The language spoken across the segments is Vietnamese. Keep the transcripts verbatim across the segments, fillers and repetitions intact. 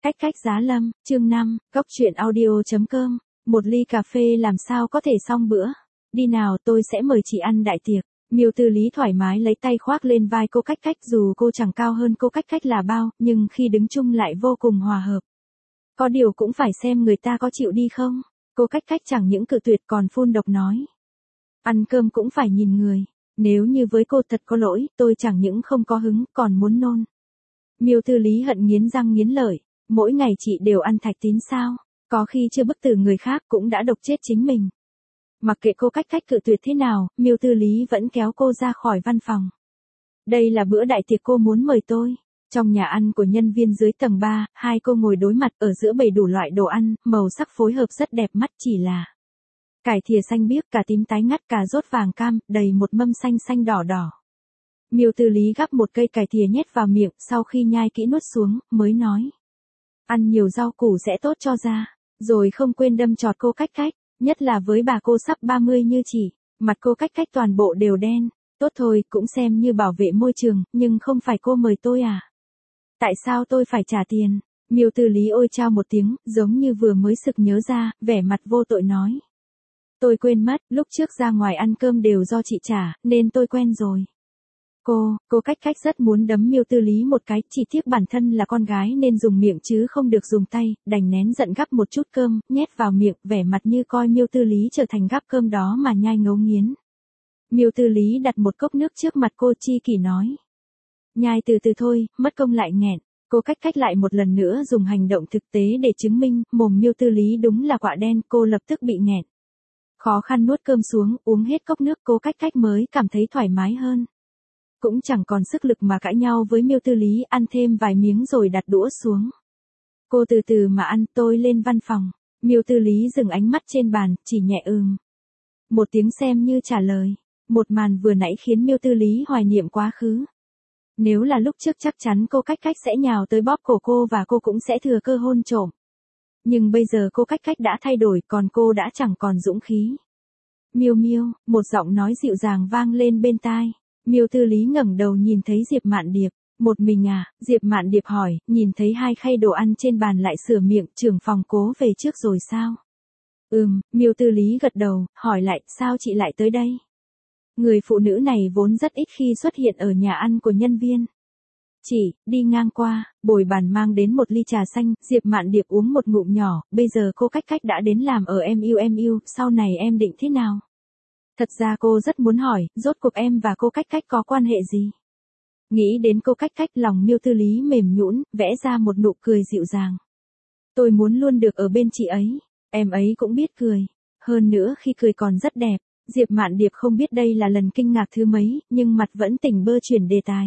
Cách cách giá lâm, chương năm, góc truyện audio.com, một ly cà phê làm sao có thể xong bữa. Đi nào, tôi sẽ mời chị ăn đại tiệc. Miêu Tư Lý thoải mái lấy tay khoác lên vai cô Cách Cách, dù cô chẳng cao hơn cô Cách Cách là bao, nhưng khi đứng chung lại vô cùng hòa hợp. Có điều cũng phải xem người ta có chịu đi không. Cô Cách Cách chẳng những cự tuyệt còn phun độc nói. Ăn cơm cũng phải nhìn người. Nếu như với cô thật có lỗi, tôi chẳng những không có hứng, còn muốn nôn. Miêu Tư Lý hận nghiến răng nghiến lợi. Mỗi ngày chị đều ăn thạch tín sao? Có khi chưa bức tử người khác cũng đã độc chết chính mình. Mặc kệ cô Cách Cách cự tuyệt thế nào, Miêu Tư Lý vẫn kéo cô ra khỏi văn phòng. Đây là bữa đại tiệc cô muốn mời tôi. Trong nhà ăn của nhân viên dưới tầng ba, hai cô ngồi đối mặt ở giữa bầy đủ loại đồ ăn, màu sắc phối hợp rất đẹp mắt, chỉ là cải thìa xanh biếc, cà tím tái ngắt, cà rốt vàng cam, đầy một mâm xanh xanh đỏ đỏ. Miêu Tư Lý gắp một cây cải thìa nhét vào miệng, sau khi nhai kỹ nuốt xuống, mới nói. Ăn nhiều rau củ sẽ tốt cho da, rồi không quên đâm chọt cô Cách Cách, nhất là với bà cô sắp ba mươi như chị, mặt cô Cách Cách toàn bộ đều đen, tốt thôi, cũng xem như bảo vệ môi trường, nhưng không phải cô mời tôi à? Tại sao tôi phải trả tiền? Miêu Tư Lý ôi chao một tiếng, giống như vừa mới sực nhớ ra, vẻ mặt vô tội nói. Tôi quên mất, lúc trước ra ngoài ăn cơm đều do chị trả, nên tôi quen rồi. Cô, cô Cách Cách rất muốn đấm Miêu Tư Lý một cái, chỉ tiếc bản thân là con gái nên dùng miệng chứ không được dùng tay, đành nén giận gắp một chút cơm, nhét vào miệng, vẻ mặt như coi Miêu Tư Lý trở thành gắp cơm đó mà nhai ngấu nghiến. Miêu Tư Lý đặt một cốc nước trước mặt cô, chi kỷ nói. Nhai từ từ thôi, mất công lại nghẹn. Cô Cách Cách lại một lần nữa dùng hành động thực tế để chứng minh, mồm Miêu Tư Lý đúng là quạ đen, cô lập tức bị nghẹn. Khó khăn nuốt cơm xuống, uống hết cốc nước, cô Cách Cách mới cảm thấy thoải mái hơn. Cũng chẳng còn sức lực mà cãi nhau với Miêu Tư Lý, ăn thêm vài miếng rồi đặt đũa xuống. Cô từ từ mà ăn, tôi lên văn phòng. Miêu Tư Lý dừng ánh mắt trên bàn, chỉ nhẹ ừm. Một tiếng xem như trả lời. Một màn vừa nãy khiến Miêu Tư Lý hoài niệm quá khứ. Nếu là lúc trước chắc chắn cô Cách Cách sẽ nhào tới bóp cổ cô và cô cũng sẽ thừa cơ hôn trộm. Nhưng bây giờ cô Cách Cách đã thay đổi, còn cô đã chẳng còn dũng khí. Miêu Miêu, một giọng nói dịu dàng vang lên bên tai. Miêu Tư Lý ngẩng đầu nhìn thấy Diệp Mạn Điệp. Một mình à? Diệp Mạn Điệp hỏi, nhìn thấy hai khay đồ ăn trên bàn lại sửa miệng, trưởng phòng cố về trước rồi sao? Ừm, Miêu Tư Lý gật đầu, hỏi lại, sao chị lại tới đây? Người phụ nữ này vốn rất ít khi xuất hiện ở nhà ăn của nhân viên. Chị, đi ngang qua, bồi bàn mang đến một ly trà xanh, Diệp Mạn Điệp uống một ngụm nhỏ, bây giờ cô Cách Cách đã đến làm ở em u em u, sau này em định thế nào? Thật ra cô rất muốn hỏi, rốt cuộc em và cô Cách Cách có quan hệ gì? Nghĩ đến cô Cách Cách, lòng Miêu Tư Lý mềm nhũn, vẽ ra một nụ cười dịu dàng. Tôi muốn luôn được ở bên chị ấy, em ấy cũng biết cười. Hơn nữa khi cười còn rất đẹp. Diệp Mạn Điệp không biết đây là lần kinh ngạc thứ mấy, nhưng mặt vẫn tỉnh bơ chuyển đề tài.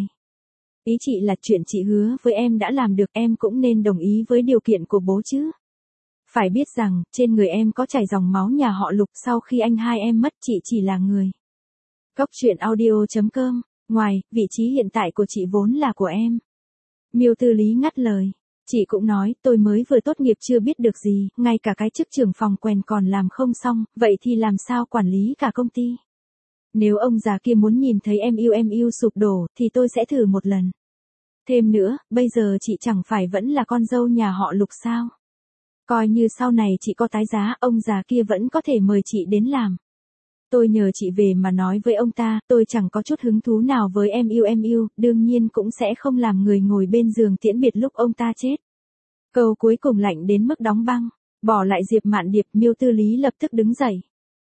Ý chị là chuyện chị hứa với em đã làm được, em cũng nên đồng ý với điều kiện của bố chứ. Phải biết rằng, trên người em có chảy dòng máu nhà họ Lục, sau khi anh hai em mất chị chỉ là người. Góc truyện audio.com, ngoài, vị trí hiện tại của chị vốn là của em. Miêu Tư Lý ngắt lời. Chị cũng nói, tôi mới vừa tốt nghiệp chưa biết được gì, ngay cả cái chức trưởng phòng quèn còn làm không xong, vậy thì làm sao quản lý cả công ty. Nếu ông già kia muốn nhìn thấy em yêu em yêu sụp đổ, thì tôi sẽ thử một lần. Thêm nữa, bây giờ chị chẳng phải vẫn là con dâu nhà họ Lục sao? Coi như sau này chị có tái giá, ông già kia vẫn có thể mời chị đến làm. Tôi nhờ chị về mà nói với ông ta, tôi chẳng có chút hứng thú nào với em yêu em yêu, đương nhiên cũng sẽ không làm người ngồi bên giường tiễn biệt lúc ông ta chết. Câu cuối cùng lạnh đến mức đóng băng, bỏ lại Diệp Mạn Điệp, Miêu Tư Lý lập tức đứng dậy.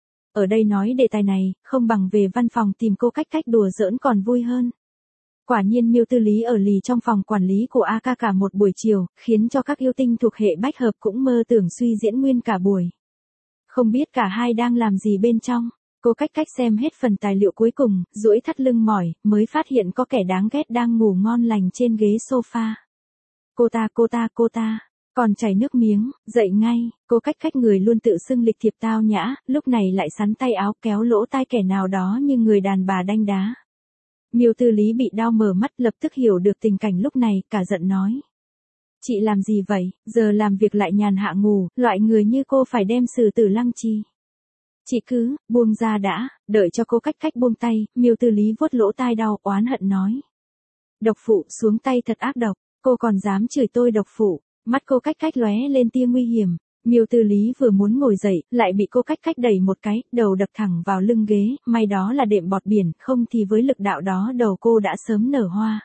Ở đây nói đề tài này, không bằng về văn phòng tìm cô Cách Cách đùa giỡn còn vui hơn. Quả nhiên Miêu Tư Lý ở lì trong phòng quản lý của a ca cả một buổi chiều, khiến cho các yêu tinh thuộc hệ bách hợp cũng mơ tưởng suy diễn nguyên cả buổi. Không biết cả hai đang làm gì bên trong. Cô Cách Cách xem hết phần tài liệu cuối cùng, duỗi thắt lưng mỏi, mới phát hiện có kẻ đáng ghét đang ngủ ngon lành trên ghế sofa. Cô ta, cô ta, cô ta, còn chảy nước miếng, dậy ngay, cô Cách Cách người luôn tự xưng lịch thiệp tao nhã, lúc này lại sắn tay áo kéo lỗ tai kẻ nào đó như người đàn bà đanh đá. Miêu Tư Lý bị đau mở mắt, lập tức hiểu được tình cảnh lúc này, cả giận nói. Chị làm gì vậy, giờ làm việc lại nhàn hạ ngủ, loại người như cô phải đem xử tử lăng trì. Chị cứ, buông ra đã, đợi cho cô Cách Cách buông tay, Miêu Tư Lý vuốt lỗ tai đau, oán hận nói. Độc phụ, xuống tay thật ác độc, cô còn dám chửi tôi độc phụ, Mắt cô Cách Cách lóe lên tia nguy hiểm. Miêu Tư Lý vừa muốn ngồi dậy, lại bị cô Cách Cách đẩy một cái, đầu đập thẳng vào lưng ghế, may đó là đệm bọt biển, không thì với lực đạo đó đầu cô đã sớm nở hoa.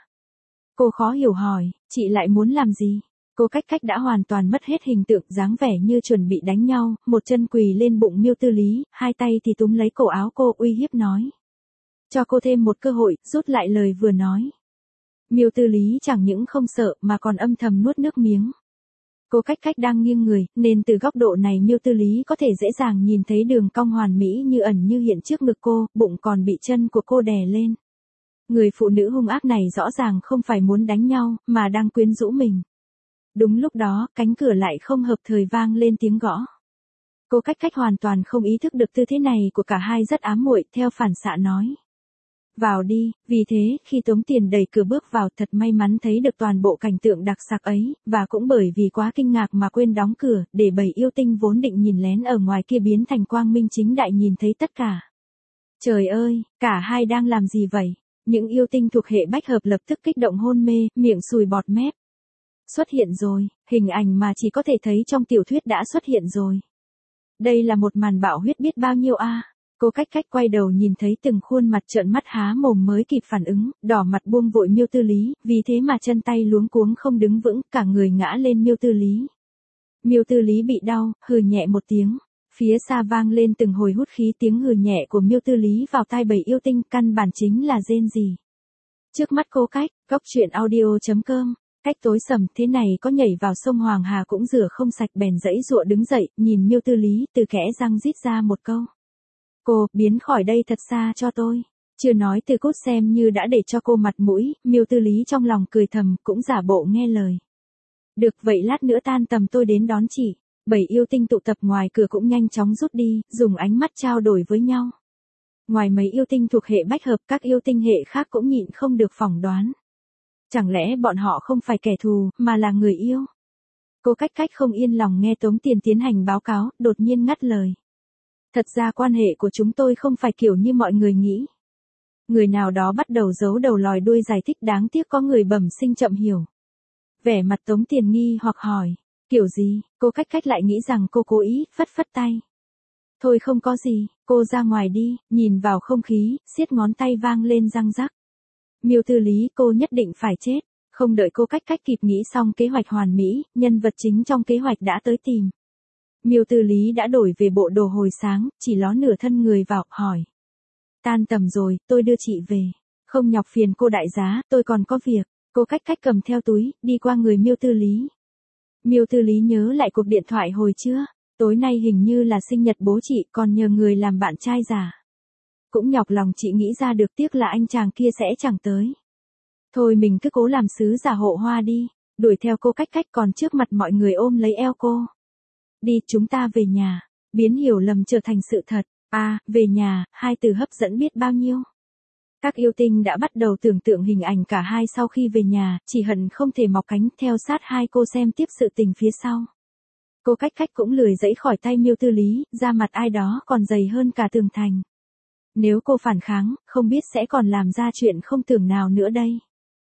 Cô khó hiểu hỏi, chị lại muốn làm gì? Cô Cách Cách đã hoàn toàn mất hết hình tượng, dáng vẻ như chuẩn bị đánh nhau, một chân quỳ lên bụng Miêu Tư Lý, hai tay thì túm lấy cổ áo cô uy hiếp nói. Cho cô thêm một cơ hội, rút lại lời vừa nói. Miêu Tư Lý chẳng những không sợ mà còn âm thầm nuốt nước miếng. Cô Cách Cách đang nghiêng người, nên từ góc độ này Miêu Tư Lý có thể dễ dàng nhìn thấy đường cong hoàn mỹ như ẩn như hiện trước ngực cô, bụng còn bị chân của cô đè lên. Người phụ nữ hung ác này rõ ràng không phải muốn đánh nhau, mà đang quyến rũ mình. Đúng lúc đó, cánh cửa lại không hợp thời vang lên tiếng gõ. Cô Cách Cách hoàn toàn không ý thức được tư thế này của cả hai rất ám muội, theo phản xạ nói. Vào đi, vì thế, khi Tống Tiền đẩy cửa bước vào thật may mắn thấy được toàn bộ cảnh tượng đặc sắc ấy, và cũng bởi vì quá kinh ngạc mà quên đóng cửa, để bầy yêu tinh vốn định nhìn lén ở ngoài kia biến thành quang minh chính đại nhìn thấy tất cả. Trời ơi, cả hai đang làm gì vậy? Những yêu tinh thuộc hệ bách hợp lập tức kích động hôn mê, miệng sùi bọt mép. Xuất hiện rồi, hình ảnh mà chỉ có thể thấy trong tiểu thuyết đã xuất hiện rồi. Đây là một màn bạo huyết biết bao nhiêu a. À? Cô Cách Cách quay đầu nhìn thấy từng khuôn mặt trợn mắt há mồm mới kịp phản ứng, đỏ mặt buông vội Miêu Tư Lý, vì thế mà chân tay luống cuống không đứng vững, cả người ngã lên Miêu Tư Lý. Miêu Tư Lý bị đau, hừ nhẹ một tiếng. Phía xa vang lên từng hồi hút khí, tiếng hừ nhẹ của Miêu Tư Lý vào tai bầy yêu tinh, căn bản chính là rên rỉ. Trước mắt cô Cách, góc truyện audio chấm com. Cách tối sầm thế này có nhảy vào sông Hoàng Hà cũng rửa không sạch, bèn dãy dụa đứng dậy, nhìn Miêu Tư Lý, từ kẽ răng rít ra một câu. Cô, biến khỏi đây thật xa cho tôi. Chưa nói từ cút xem như đã để cho cô mặt mũi, Miêu Tư Lý trong lòng cười thầm, cũng giả bộ nghe lời. Được vậy lát nữa tan tầm tôi đến đón chị. Bảy yêu tinh tụ tập ngoài cửa cũng nhanh chóng rút đi, dùng ánh mắt trao đổi với nhau. Ngoài mấy yêu tinh thuộc hệ bách hợp, các yêu tinh hệ khác cũng nhịn không được phỏng đoán. Chẳng lẽ bọn họ không phải kẻ thù, mà là người yêu? Cô Cách Cách không yên lòng nghe Tống Tiền tiến hành báo cáo, đột nhiên ngắt lời. Thật ra quan hệ của chúng tôi không phải kiểu như mọi người nghĩ. Người nào đó bắt đầu giấu đầu lòi đuôi giải thích, đáng tiếc có người bẩm sinh chậm hiểu. Vẻ mặt Tống Tiền nghi hoặc hỏi. Kiểu gì? Cô Cách Cách lại nghĩ rằng cô cố ý, phất phất tay. Thôi không có gì, cô ra ngoài đi, nhìn vào không khí, siết ngón tay vang lên răng rắc. Miêu Tư Lý, cô nhất định phải chết. Không đợi cô Cách Cách kịp nghĩ xong kế hoạch hoàn mỹ, nhân vật chính trong kế hoạch đã tới tìm. Miêu Tư Lý đã đổi về bộ đồ hồi sáng, chỉ ló nửa thân người vào, hỏi. Tan tầm rồi, tôi đưa chị về. Không nhọc phiền cô đại giá, tôi còn có việc. Cô Cách Cách cầm theo túi, đi qua người Miêu Tư Lý. Miêu Tư Lý nhớ lại cuộc điện thoại hồi trưa. Tối nay hình như là sinh nhật bố chị, còn nhờ người làm bạn trai giả. Cũng nhọc lòng chị nghĩ ra được, tiếc là anh chàng kia sẽ chẳng tới. Thôi mình cứ cố làm sứ giả hộ hoa đi. Đuổi theo cô Cách Cách, còn trước mặt mọi người ôm lấy eo cô. Đi, chúng ta về nhà. Biến hiểu lầm trở thành sự thật. À, về nhà, hai từ hấp dẫn biết bao nhiêu. Các yêu tinh đã bắt đầu tưởng tượng hình ảnh cả hai sau khi về nhà, chỉ hận không thể mọc cánh theo sát hai cô xem tiếp sự tình phía sau. Cô Cách Cách cũng lười giãy khỏi tay Miêu Tư Lý, da mặt ai đó còn dày hơn cả tường thành. Nếu cô phản kháng, không biết sẽ còn làm ra chuyện không tưởng nào nữa đây.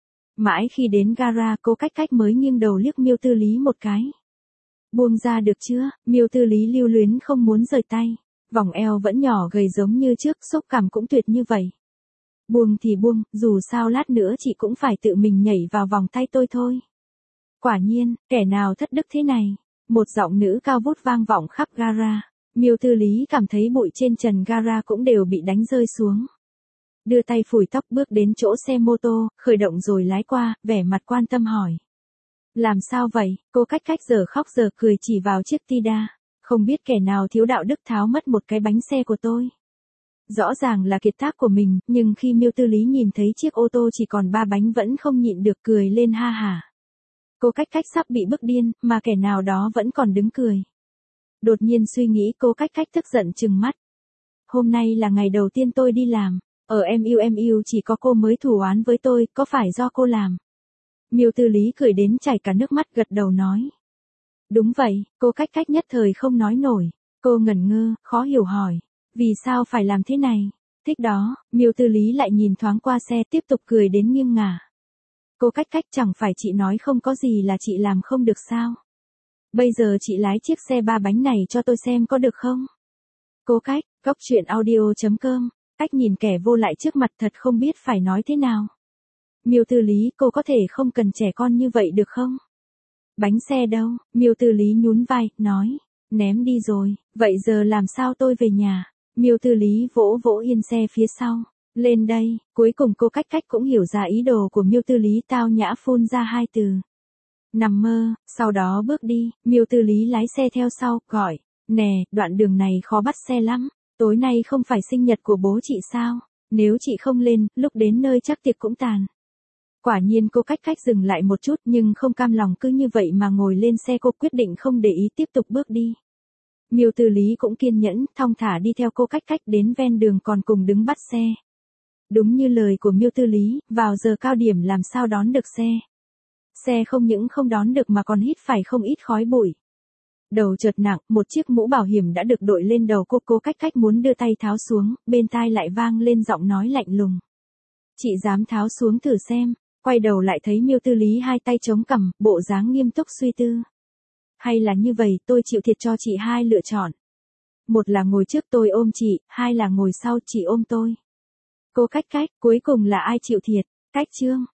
Mãi khi đến gara, cô Cách Cách mới nghiêng đầu liếc Miêu Tư Lý một cái. Buông ra được chưa? Miêu Tư Lý lưu luyến không muốn rời tay. Vòng eo vẫn nhỏ gầy giống như trước, xúc cảm cũng tuyệt như vậy. Buông thì buông, dù sao lát nữa chị cũng phải tự mình nhảy vào vòng tay tôi thôi. Quả nhiên, kẻ nào thất đức thế này? Một giọng nữ cao vút vang vọng khắp gara. Miêu Tư Lý cảm thấy bụi trên trần gara cũng đều bị đánh rơi xuống. Đưa tay phủi tóc, bước đến chỗ xe mô tô, khởi động rồi lái qua, vẻ mặt quan tâm hỏi. Làm sao vậy? Cô Cách Cách giờ khóc giờ cười chỉ vào chiếc Tida. Không biết kẻ nào thiếu đạo đức tháo mất một cái bánh xe của tôi. Rõ ràng là kiệt tác của mình, nhưng khi Miêu Tư Lý nhìn thấy chiếc ô tô chỉ còn ba bánh vẫn không nhịn được cười lên ha hả. Cô Cách Cách sắp bị bức điên, mà kẻ nào đó vẫn còn đứng cười. Đột nhiên suy nghĩ, cô Cách Cách tức giận trừng mắt. Hôm nay là ngày đầu tiên tôi đi làm. Ở em yêu em yêu chỉ có cô mới thù oán với tôi, có phải do cô làm? Miêu Tư Lý cười đến chảy cả nước mắt, gật đầu nói. Đúng vậy, cô Cách Cách nhất thời không nói nổi. Cô ngẩn ngơ, khó hiểu hỏi. Vì sao phải làm thế này? Thích đó, Miêu Tư Lý lại nhìn thoáng qua xe, tiếp tục cười đến nghiêng ngả. Cô Cách Cách, chẳng phải chị nói không có gì là chị làm không được sao? Bây giờ chị lái chiếc xe ba bánh này cho tôi xem có được không? Cô Cách, Cóc truyện audio chấm com. Cách nhìn kẻ vô lại trước mặt thật không biết phải nói thế nào. Miêu Tư Lý, cô có thể không cần trẻ con như vậy được không? Bánh xe đâu? Miêu Tư Lý nhún vai, nói. Ném đi rồi, vậy giờ làm sao tôi về nhà? Miêu Tư Lý vỗ vỗ yên xe phía sau. Lên đây, cuối cùng cô Cách Cách cũng hiểu ra ý đồ của Miêu Tư Lý, tao nhã phun ra hai từ. Nằm mơ, sau đó bước đi, Miêu Tư Lý lái xe theo sau, gọi. Nè, đoạn đường này khó bắt xe lắm, tối nay không phải sinh nhật của bố chị sao? Nếu chị không lên, lúc đến nơi chắc tiệc cũng tàn. Quả nhiên cô Cách Cách dừng lại một chút nhưng không cam lòng cứ như vậy mà ngồi lên xe, cô quyết định không để ý tiếp tục bước đi. Miêu Tư Lý cũng kiên nhẫn, thong thả đi theo cô Cách Cách đến ven đường còn cùng đứng bắt xe. Đúng như lời của Miêu Tư Lý, vào giờ cao điểm làm sao đón được xe. Xe không những không đón được mà còn hít phải không ít khói bụi. Đầu chợt nặng, một chiếc mũ bảo hiểm đã được đội lên đầu cô, cô Cách Cách muốn đưa tay tháo xuống, bên tai lại vang lên giọng nói lạnh lùng. Chị dám tháo xuống thử xem, quay đầu lại thấy Miêu Tư Lý hai tay chống cằm, bộ dáng nghiêm túc suy tư. Hay là như vậy, tôi chịu thiệt cho chị hai lựa chọn. Một là ngồi trước tôi ôm chị, hai là ngồi sau chị ôm tôi. Cô Cách Cách, cuối cùng là ai chịu thiệt? Cách Trương.